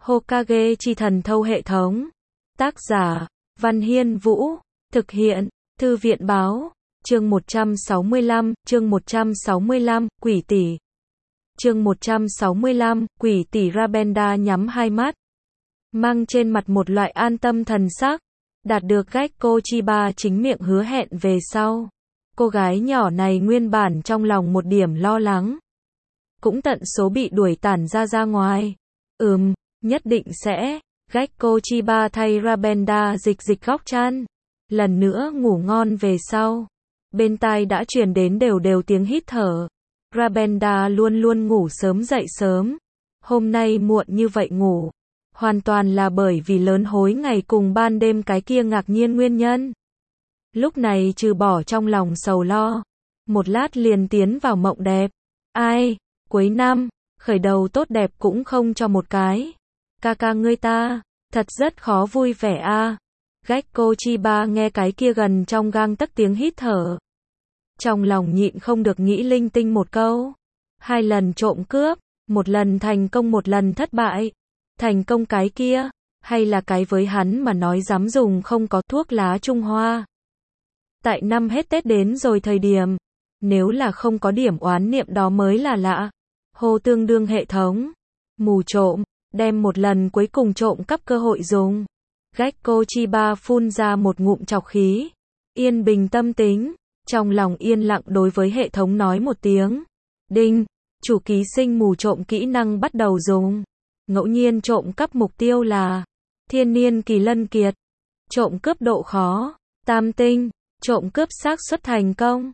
Hokage chi thần thâu hệ thống. Tác giả, Văn Hiên Vũ. Thực hiện, Thư viện Báo. Chương 165, chương 165, quỷ tỷ. Chương 165, quỷ tỷ. Rabenda nhắm hai mắt, mang trên mặt một loại an tâm thần sắc. Đạt được Gekko Chiba chính miệng hứa hẹn về sau, cô gái nhỏ này nguyên bản trong lòng một điểm lo lắng, cũng tận số bị đuổi tản ra ngoài. Nhất định sẽ. Gekko Chiba thay Rabenda dịch góc chăn, lần nữa ngủ ngon về sau. Bên tai đã truyền đến đều tiếng hít thở. Rabenda luôn luôn ngủ sớm dậy sớm. Hôm nay muộn như vậy ngủ, hoàn toàn là bởi vì lớn hối ngày cùng ban đêm cái kia ngạc nhiên nguyên nhân. Lúc này trừ bỏ trong lòng sầu lo, một lát liền tiến vào mộng đẹp. Ai, cuối năm, khởi đầu tốt đẹp cũng không cho một cái. Ca ngươi ta, thật rất khó vui vẻ a. Gekko Chiba nghe cái kia gần trong gang tấc tiếng hít thở, trong lòng nhịn không được nghĩ linh tinh một câu. 2 lần trộm cướp, 1 lần thành công 1 lần thất bại. Thành công cái kia, hay là cái với hắn mà nói dám dùng không có thuốc lá Trung Hoa. Tại năm hết Tết đến rồi thời điểm, nếu là không có điểm oán niệm đó mới là lạ. Hồ tương đương hệ thống, mù trộm, đem 1 lần cuối cùng trộm cắp cơ hội dùng. Gekko Chiba phun ra một ngụm trọc khí, yên bình tâm tính, trong lòng yên lặng đối với hệ thống nói một tiếng. Đinh, chủ ký sinh mù trộm kỹ năng bắt đầu dùng. Ngẫu nhiên trộm cắp mục tiêu là thiên niên kỳ lân kiệt. Trộm cướp độ khó, tam tinh. Trộm cướp xác suất thành công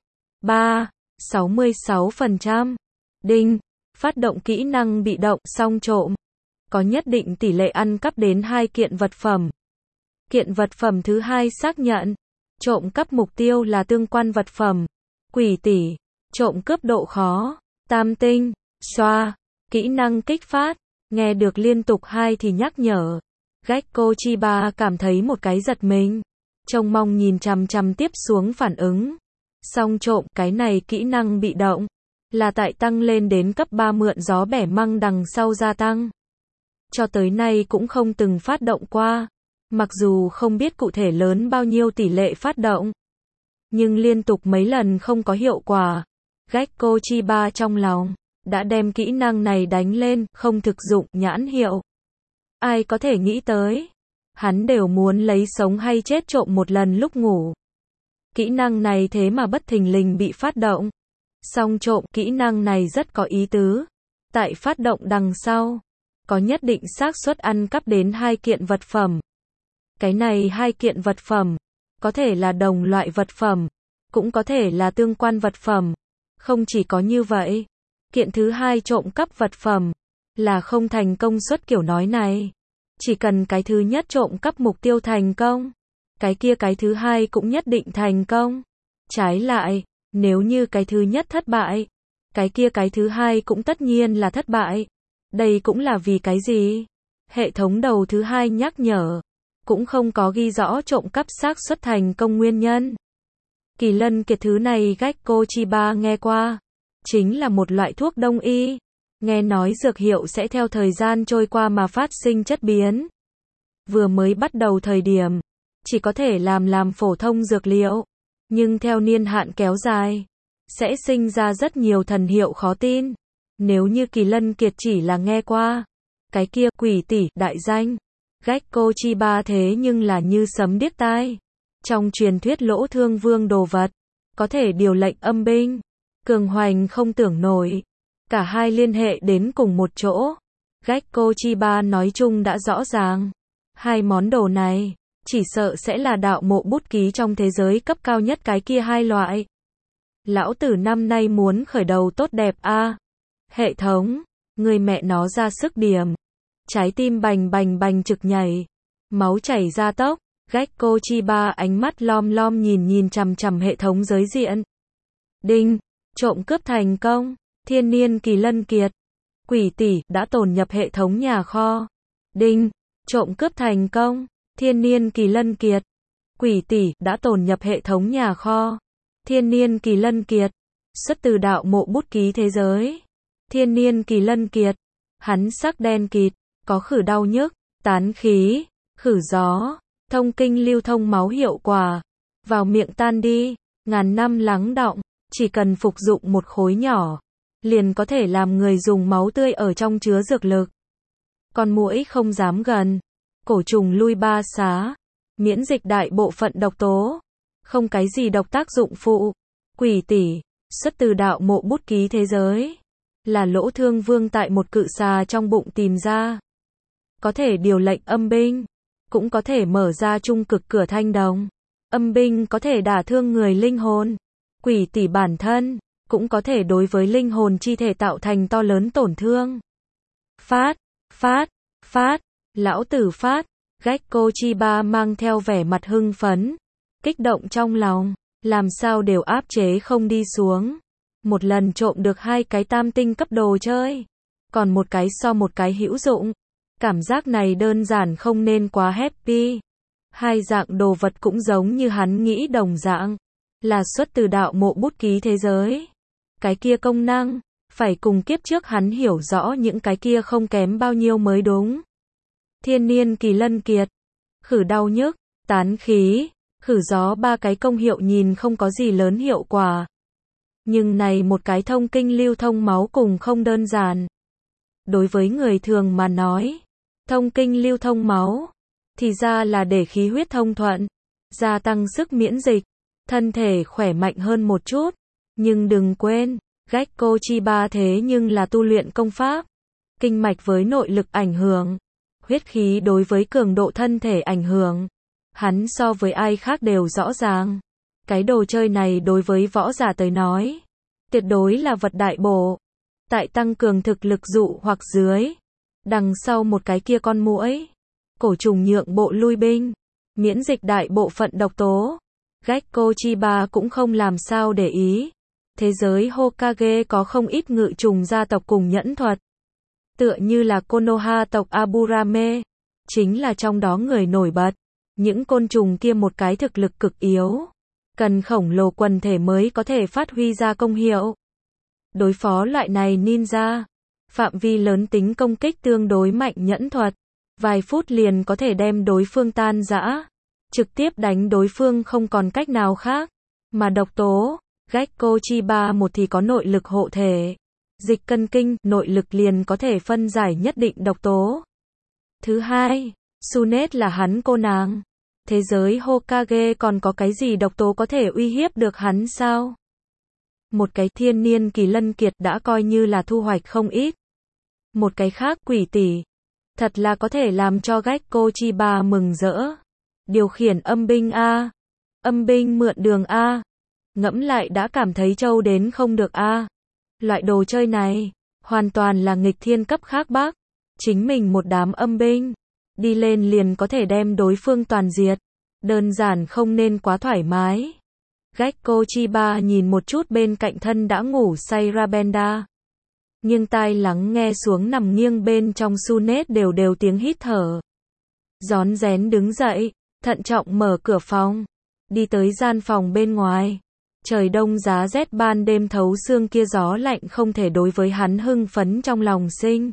66%. Đinh, phát động kỹ năng bị động xong trộm, có nhất định tỷ lệ ăn cắp đến 2 kiện vật phẩm. Kiện vật phẩm thứ 2 xác nhận, trộm cắp mục tiêu là tương quan vật phẩm. Quỷ tỷ, trộm cướp độ khó, tam tinh. Xoa, kỹ năng kích phát. Nghe được liên tục 2 thì nhắc nhở. Gekko Chiba cảm thấy một cái giật mình, trông mong nhìn chằm tiếp xuống phản ứng. Xong trộm, cái này kỹ năng bị động, là tại tăng lên đến cấp 3 mượn gió bẻ măng đằng sau gia tăng. Cho tới nay cũng không từng phát động qua. Mặc dù không biết cụ thể lớn bao nhiêu tỷ lệ phát động, nhưng liên tục mấy lần không có hiệu quả. Gekko Chiba trong lòng đã đem kỹ năng này đánh lên không thực dụng nhãn hiệu. Ai có thể nghĩ tới, hắn đều muốn lấy sống hay chết trộm 1 lần lúc ngủ. Kỹ năng này thế mà bất thình lình bị phát động. Xong trộm, kỹ năng này rất có ý tứ. Tại phát động đằng sau, có nhất định xác suất ăn cắp đến 2 kiện vật phẩm. Cái này 2 kiện vật phẩm, có thể là đồng loại vật phẩm, cũng có thể là tương quan vật phẩm. Không chỉ có như vậy, kiện thứ 2 trộm cắp vật phẩm, là không thành công suất kiểu nói này. Chỉ cần cái thứ nhất trộm cắp mục tiêu thành công, cái kia cái thứ 2 cũng nhất định thành công. Trái lại, nếu như cái thứ nhất thất bại, cái kia cái thứ 2 cũng tất nhiên là thất bại. Đây cũng là vì cái gì? Hệ thống đầu thứ 2 nhắc nhở, cũng không có ghi rõ trộm cắp xác suất thành công nguyên nhân. Kỳ lân kiệt thứ này Gekko Chiba nghe qua, chính là một loại thuốc đông y. Nghe nói dược hiệu sẽ theo thời gian trôi qua mà phát sinh chất biến. Vừa mới bắt đầu thời điểm, chỉ có thể làm phổ thông dược liệu, nhưng theo niên hạn kéo dài, sẽ sinh ra rất nhiều thần hiệu khó tin. Nếu như Kỳ Lân Kiệt chỉ là nghe qua, cái kia quỷ tỷ đại danh, Gekko Chiba thế nhưng là như sấm điếc tai. Trong truyền thuyết lỗ thương vương đồ vật, có thể điều lệnh âm binh, cường hoành không tưởng nổi. Cả hai liên hệ đến cùng một chỗ. Gekko Chiba nói chung đã rõ ràng. 2 món đồ này, chỉ sợ sẽ là đạo mộ bút ký trong thế giới cấp cao nhất cái kia 2 loại. Lão tử năm nay muốn khởi đầu tốt đẹp a. Hệ thống, người mẹ nó ra sức điểm. Trái tim bành bành trực nhảy, máu chảy ra tốc. Gekko Chiba ánh mắt lom nhìn chằm hệ thống giới diện. Đinh, trộm cướp thành công. Thiên niên kỳ lân kiệt. Quỷ tỷ đã tồn nhập hệ thống nhà kho. Đinh, trộm cướp thành công. Thiên niên kỳ lân kiệt. Quỷ tỷ đã tồn nhập hệ thống nhà kho. Thiên niên kỳ lân kiệt, xuất từ đạo mộ bút ký thế giới. Thiên niên kỳ lân kiệt, hắn sắc đen kịt, có khử đau nhức, tán khí, khử gió, thông kinh lưu thông máu hiệu quả, vào miệng tan đi, ngàn năm lắng đọng, chỉ cần phục dụng một khối nhỏ, liền có thể làm người dùng máu tươi ở trong chứa dược lực. Con muỗi không dám gần, cổ trùng lui ba xá, miễn dịch đại bộ phận độc tố, không cái gì độc tác dụng phụ. Quỷ tỷ, xuất từ đạo mộ bút ký thế giới, là Lỗ Thương Vương tại một cự xà trong bụng tìm ra. Có thể điều lệnh âm binh, cũng có thể mở ra trung cực cửa thanh đồng. Âm binh có thể đả thương người linh hồn. Quỷ tỷ bản thân, cũng có thể đối với linh hồn chi thể tạo thành to lớn tổn thương. Phát, lão tử phát, Gekko Chiba mang theo vẻ mặt hưng phấn, kích động trong lòng, làm sao đều áp chế không đi xuống. Một lần trộm được 2 cái tam tinh cấp đồ chơi, còn một cái so một cái hữu dụng. Cảm giác này đơn giản không nên quá happy. 2 dạng đồ vật cũng giống như hắn nghĩ đồng dạng, là xuất từ đạo mộ bút ký thế giới. Cái kia công năng, phải cùng kiếp trước hắn hiểu rõ những cái kia không kém bao nhiêu mới đúng. Thiên niên kỳ lân kiệt, khử đau nhức, tán khí, khử gió, 3 cái công hiệu nhìn không có gì lớn hiệu quả. Nhưng này một cái thông kinh lưu thông máu cùng không đơn giản. Đối với người thường mà nói, thông kinh lưu thông máu, thì ra là để khí huyết thông thuận, gia tăng sức miễn dịch, thân thể khỏe mạnh hơn một chút. Nhưng đừng quên, Gekko Chiba thế nhưng là tu luyện công pháp, kinh mạch với nội lực ảnh hưởng, huyết khí đối với cường độ thân thể ảnh hưởng. Hắn so với ai khác đều rõ ràng. Cái đồ chơi này đối với võ giả tới nói, tuyệt đối là vật đại bổ. Tại tăng cường thực lực dụ hoặc dưới, đằng sau một cái kia con muỗi, cổ trùng nhượng bộ lui binh, miễn dịch đại bộ phận độc tố. Gekko Chiba cũng không làm sao để ý. Thế giới Hokage có không ít ngự trùng gia tộc cùng nhẫn thuật. Tựa như là Konoha tộc Aburame, chính là trong đó người nổi bật. Những côn trùng kia một cái thực lực cực yếu, cần khổng lồ quần thể mới có thể phát huy ra công hiệu. Đối phó loại này ninja, phạm vi lớn tính công kích tương đối mạnh nhẫn thuật, vài phút liền có thể đem đối phương tan rã, trực tiếp đánh đối phương không còn cách nào khác. Mà độc tố, Gekko Chiba một thì có nội lực hộ thể, dịch cân kinh, nội lực liền có thể phân giải nhất định độc tố. Thứ hai, Tsunade là hắn cô nàng. Thế giới Hokage còn có cái gì độc tố có thể uy hiếp được hắn sao? Một cái thiên niên kỳ lân kiệt đã coi như là thu hoạch không ít. Một cái khác quỷ tỷ, thật là có thể làm cho Gekko Chiba mừng rỡ. Điều khiển âm binh A, âm binh mượn đường A, ngẫm lại đã cảm thấy trâu đến không được A. Loại đồ chơi này, hoàn toàn là nghịch thiên cấp khác bác. Chính mình một đám âm binh, đi lên liền có thể đem đối phương toàn diệt. Đơn giản không nên quá thoải mái. Gekko Chiba nhìn một chút bên cạnh thân đã ngủ say Rabenda, nghiêng tai lắng nghe xuống nằm nghiêng bên trong Tsunade đều đều tiếng hít thở. Rón rén đứng dậy, thận trọng mở cửa phòng, đi tới gian phòng bên ngoài. Trời đông giá rét ban đêm thấu xương kia gió lạnh không thể đối với hắn hưng phấn trong lòng sinh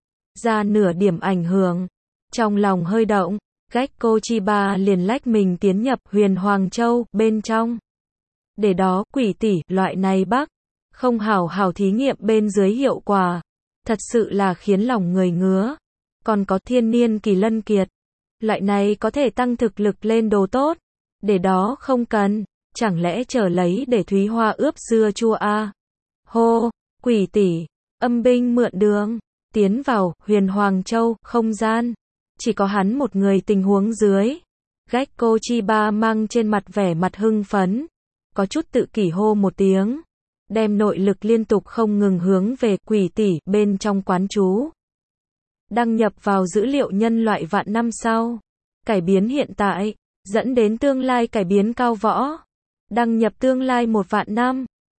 ra nửa điểm ảnh hưởng. Trong lòng hơi động, Gekko Chiba liền lách mình tiến nhập Huyền Hoàng Châu bên trong. Để đó, quỷ tỷ, loại này bác, không hảo hảo thí nghiệm bên dưới hiệu quả, thật sự là khiến lòng người ngứa. Còn có thiên niên kỳ lân kiệt, loại này có thể tăng thực lực lên đồ tốt, để đó không cần, chẳng lẽ chờ lấy để Thúy Hoa ướp dưa chua a? Hô, quỷ tỷ, âm binh mượn đường, tiến vào Huyền Hoàng Châu, không gian. Chỉ có hắn một người tình huống dưới. Gekko Chiba mang trên mặt vẻ mặt hưng phấn, có chút tự kỷ hô một tiếng, đem nội lực liên tục không ngừng hướng về quỷ tỷ bên trong quán chú. Đăng nhập vào dữ liệu nhân loại vạn năm sau. Cải biến hiện tại, dẫn đến tương lai cải biến cao võ. Đăng nhập tương lai 1 vạn năm.